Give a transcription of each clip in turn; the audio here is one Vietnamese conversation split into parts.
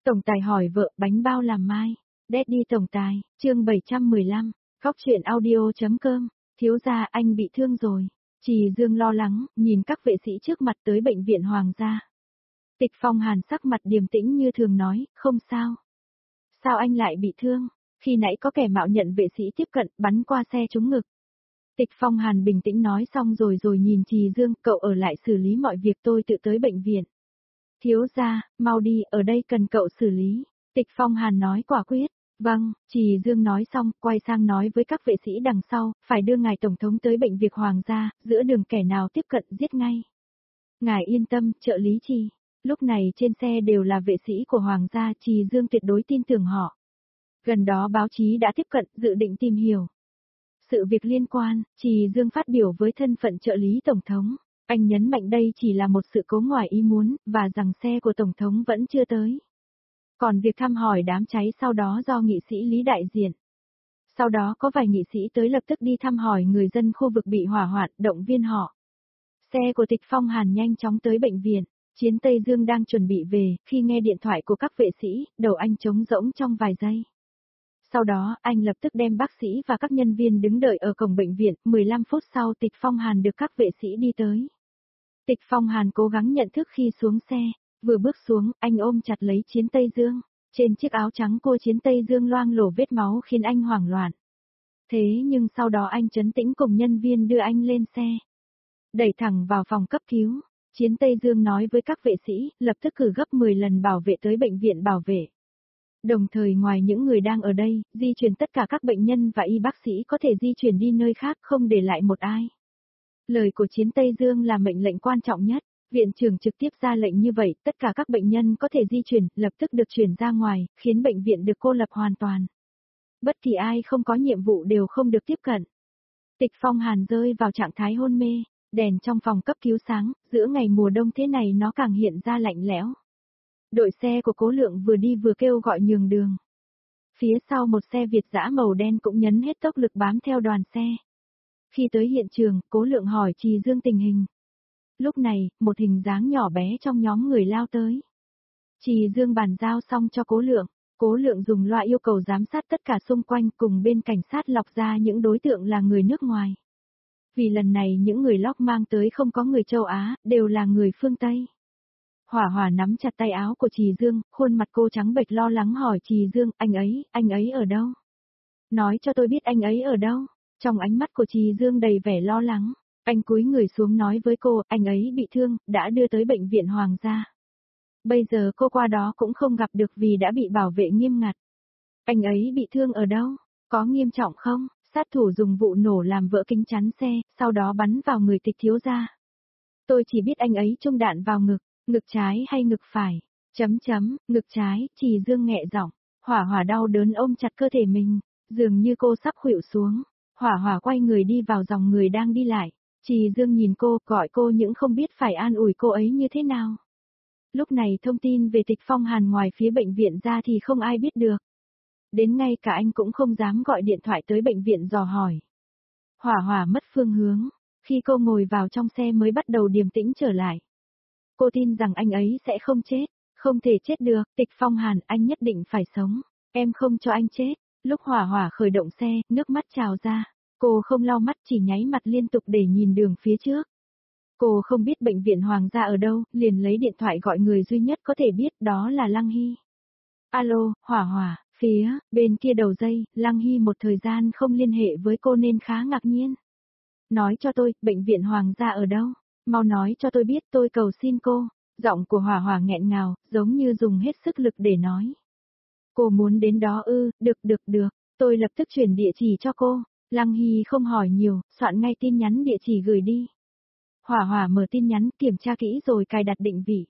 Tổng tài hỏi vợ bánh bao làm mai. Daddy tổng tài, chương 715, góc chuyện audio.com, thiếu gia anh bị thương rồi. Trì Dương lo lắng, nhìn các vệ sĩ trước mặt tới bệnh viện Hoàng gia. Tịch Phong Hàn sắc mặt điềm tĩnh như thường nói, không sao. Sao anh lại bị thương? Khi nãy có kẻ mạo nhận vệ sĩ tiếp cận, bắn qua xe trúng ngực. Tịch Phong Hàn bình tĩnh nói xong rồi nhìn Trì Dương, cậu ở lại xử lý mọi việc, tôi tự tới bệnh viện. Thiếu gia, mau đi, ở đây cần cậu xử lý. Tịch Phong Hàn nói quả quyết. Vâng, Trì Dương nói xong, quay sang nói với các vệ sĩ đằng sau, phải đưa ngài tổng thống tới bệnh viện Hoàng gia, giữa đường kẻ nào tiếp cận giết ngay. Ngài yên tâm, trợ lý Trì. Lúc này trên xe đều là vệ sĩ của Hoàng gia, Trì Dương tuyệt đối tin tưởng họ. Gần đó báo chí đã tiếp cận, dự định tìm hiểu sự việc liên quan, Trì Dương phát biểu với thân phận trợ lý tổng thống. Anh nhấn mạnh đây chỉ là một sự cố ngoài ý muốn, và rằng xe của tổng thống vẫn chưa tới. Còn việc thăm hỏi đám cháy sau đó do nghị sĩ Lý đại diện. Sau đó có vài nghị sĩ tới lập tức đi thăm hỏi người dân khu vực bị hỏa hoạn, động viên họ. Xe của Tịch Phong Hàn nhanh chóng tới bệnh viện. Chiến Tây Dương đang chuẩn bị về, khi nghe điện thoại của các vệ sĩ, đầu anh trống rỗng trong vài giây. Sau đó, anh lập tức đem bác sĩ và các nhân viên đứng đợi ở cổng bệnh viện, 15 phút sau Tịch Phong Hàn được các vệ sĩ đi tới. Tịch Phong Hàn cố gắng nhận thức khi xuống xe, vừa bước xuống, anh ôm chặt lấy Chiến Tây Dương. Trên chiếc áo trắng của Chiến Tây Dương loang lổ vết máu khiến anh hoảng loạn. Thế nhưng sau đó anh trấn tĩnh cùng nhân viên đưa anh lên xe. Đẩy thẳng vào phòng cấp cứu. Chiến Tây Dương nói với các vệ sĩ, lập tức cử gấp 10 lần bảo vệ tới bệnh viện bảo vệ. Đồng thời ngoài những người đang ở đây, di chuyển tất cả các bệnh nhân và y bác sĩ có thể di chuyển đi nơi khác không để lại một ai. Lời của Chiến Tây Dương là mệnh lệnh quan trọng nhất. Viện trưởng trực tiếp ra lệnh như vậy, tất cả các bệnh nhân có thể di chuyển, lập tức được chuyển ra ngoài, khiến bệnh viện được cô lập hoàn toàn. Bất kỳ ai không có nhiệm vụ đều không được tiếp cận. Tịch Phong Hàn rơi vào trạng thái hôn mê, đèn trong phòng cấp cứu sáng, giữa ngày mùa đông thế này nó càng hiện ra lạnh lẽo. Đội xe của Cố Lượng vừa đi vừa kêu gọi nhường đường. Phía sau một xe Việt dã màu đen cũng nhấn hết tốc lực bám theo đoàn xe. Khi tới hiện trường, Cố Lượng hỏi Trì Dương tình hình. Lúc này, một hình dáng nhỏ bé trong nhóm người lao tới. Trì Dương bàn giao xong cho Cố Lượng dùng loa yêu cầu giám sát tất cả xung quanh cùng bên cảnh sát lọc ra những đối tượng là người nước ngoài. Vì lần này những người lọc mang tới không có người châu Á, đều là người phương Tây. Hỏa Hỏa nắm chặt tay áo của Trì Dương, khuôn mặt cô trắng bệch lo lắng hỏi Trì Dương, anh ấy ở đâu? Nói cho tôi biết anh ấy ở đâu? Trong ánh mắt của Trì Dương đầy vẻ lo lắng. Anh cúi người xuống nói với cô, anh ấy bị thương, đã đưa tới bệnh viện Hoàng gia. Bây giờ cô qua đó cũng không gặp được vì đã bị bảo vệ nghiêm ngặt. Anh ấy bị thương ở đâu? Có nghiêm trọng không? Sát thủ dùng vụ nổ làm vỡ kính chắn xe, sau đó bắn vào người Tịch thiếu gia. Tôi chỉ biết anh ấy trung đạn vào ngực trái hay ngực phải? Ngực trái, Trì Dương nghẹ giọng. Hỏa Hỏa đau đớn ôm chặt cơ thể mình, dường như cô sắp khuỵu xuống. Hỏa Hỏa quay người đi vào dòng người đang đi lại. Trì Dương nhìn cô, gọi cô nhưng không biết phải an ủi cô ấy như thế nào. Lúc này thông tin về Tịch Phong Hàn ngoài phía bệnh viện ra thì không ai biết được. Đến ngay cả anh cũng không dám gọi điện thoại tới bệnh viện dò hỏi. Hỏa Hỏa mất phương hướng, khi cô ngồi vào trong xe mới bắt đầu điềm tĩnh trở lại. Cô tin rằng anh ấy sẽ không chết, không thể chết được, Tịch Phong Hàn, anh nhất định phải sống, em không cho anh chết. Lúc Hỏa Hỏa khởi động xe, nước mắt trào ra. Cô không lau mắt chỉ nháy mặt liên tục để nhìn đường phía trước. Cô không biết bệnh viện Hoàng gia ở đâu, liền lấy điện thoại gọi người duy nhất có thể biết, đó là Lăng Hy. Alo, Hỏa Hỏa, phía bên kia đầu dây, Lăng Hy một thời gian không liên hệ với cô nên khá ngạc nhiên. Nói cho tôi, bệnh viện Hoàng gia ở đâu? Mau nói cho tôi biết, tôi cầu xin cô. Giọng của Hỏa Hỏa nghẹn ngào, giống như dùng hết sức lực để nói. Cô muốn đến đó ư? Được, tôi lập tức chuyển địa chỉ cho cô. Lăng Hy không hỏi nhiều, soạn ngay tin nhắn địa chỉ gửi đi. Hỏa Hỏa mở tin nhắn, kiểm tra kỹ rồi cài đặt định vị.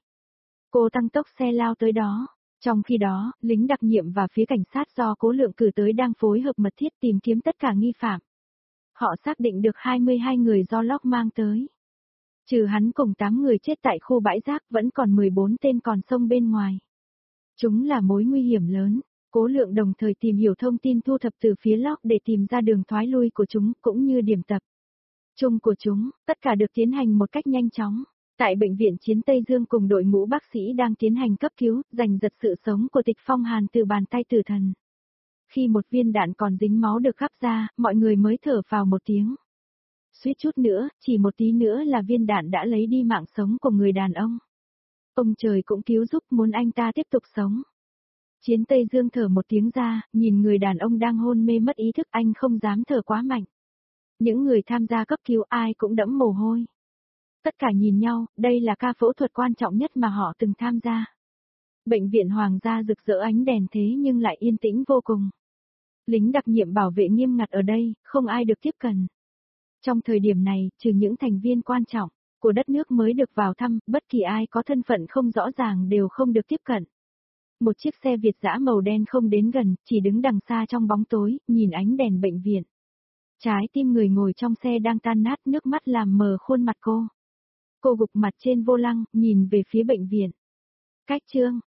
Cô tăng tốc xe lao tới đó. Trong khi đó, lính đặc nhiệm và phía cảnh sát do Cố Lượng cử tới đang phối hợp mật thiết tìm kiếm tất cả nghi phạm. Họ xác định được 22 người do Locke mang tới. Trừ hắn cùng 8 người chết tại khu bãi rác vẫn còn 14 tên còn sống bên ngoài. Chúng là mối nguy hiểm lớn. Cố Lượng đồng thời tìm hiểu thông tin thu thập từ phía Locke để tìm ra đường thoái lui của chúng cũng như điểm tập trung của chúng, tất cả được tiến hành một cách nhanh chóng. Tại bệnh viện Chiến Tây Dương cùng đội ngũ bác sĩ đang tiến hành cấp cứu, giành giật sự sống của Tịch Phong Hàn từ bàn tay tử thần. Khi một viên đạn còn dính máu được gắp ra, mọi người mới thở phào một tiếng. Suýt chút nữa, chỉ một tí nữa là viên đạn đã lấy đi mạng sống của người đàn ông. Ông trời cũng cứu giúp muốn anh ta tiếp tục sống. Chiến Tây Dương thở một tiếng ra, nhìn người đàn ông đang hôn mê mất ý thức, anh không dám thở quá mạnh. Những người tham gia cấp cứu ai cũng đẫm mồ hôi. Tất cả nhìn nhau, đây là ca phẫu thuật quan trọng nhất mà họ từng tham gia. Bệnh viện Hoàng gia rực rỡ ánh đèn thế nhưng lại yên tĩnh vô cùng. Lính đặc nhiệm bảo vệ nghiêm ngặt ở đây, không ai được tiếp cận. Trong thời điểm này, trừ những thành viên quan trọng của đất nước mới được vào thăm, bất kỳ ai có thân phận không rõ ràng đều không được tiếp cận. Một chiếc xe Việt dã màu đen không đến gần, chỉ đứng đằng xa trong bóng tối, nhìn ánh đèn bệnh viện. Trái tim người ngồi trong xe đang tan nát, nước mắt làm mờ khuôn mặt cô. Cô gục mặt trên vô lăng, nhìn về phía bệnh viện. Cách Trương,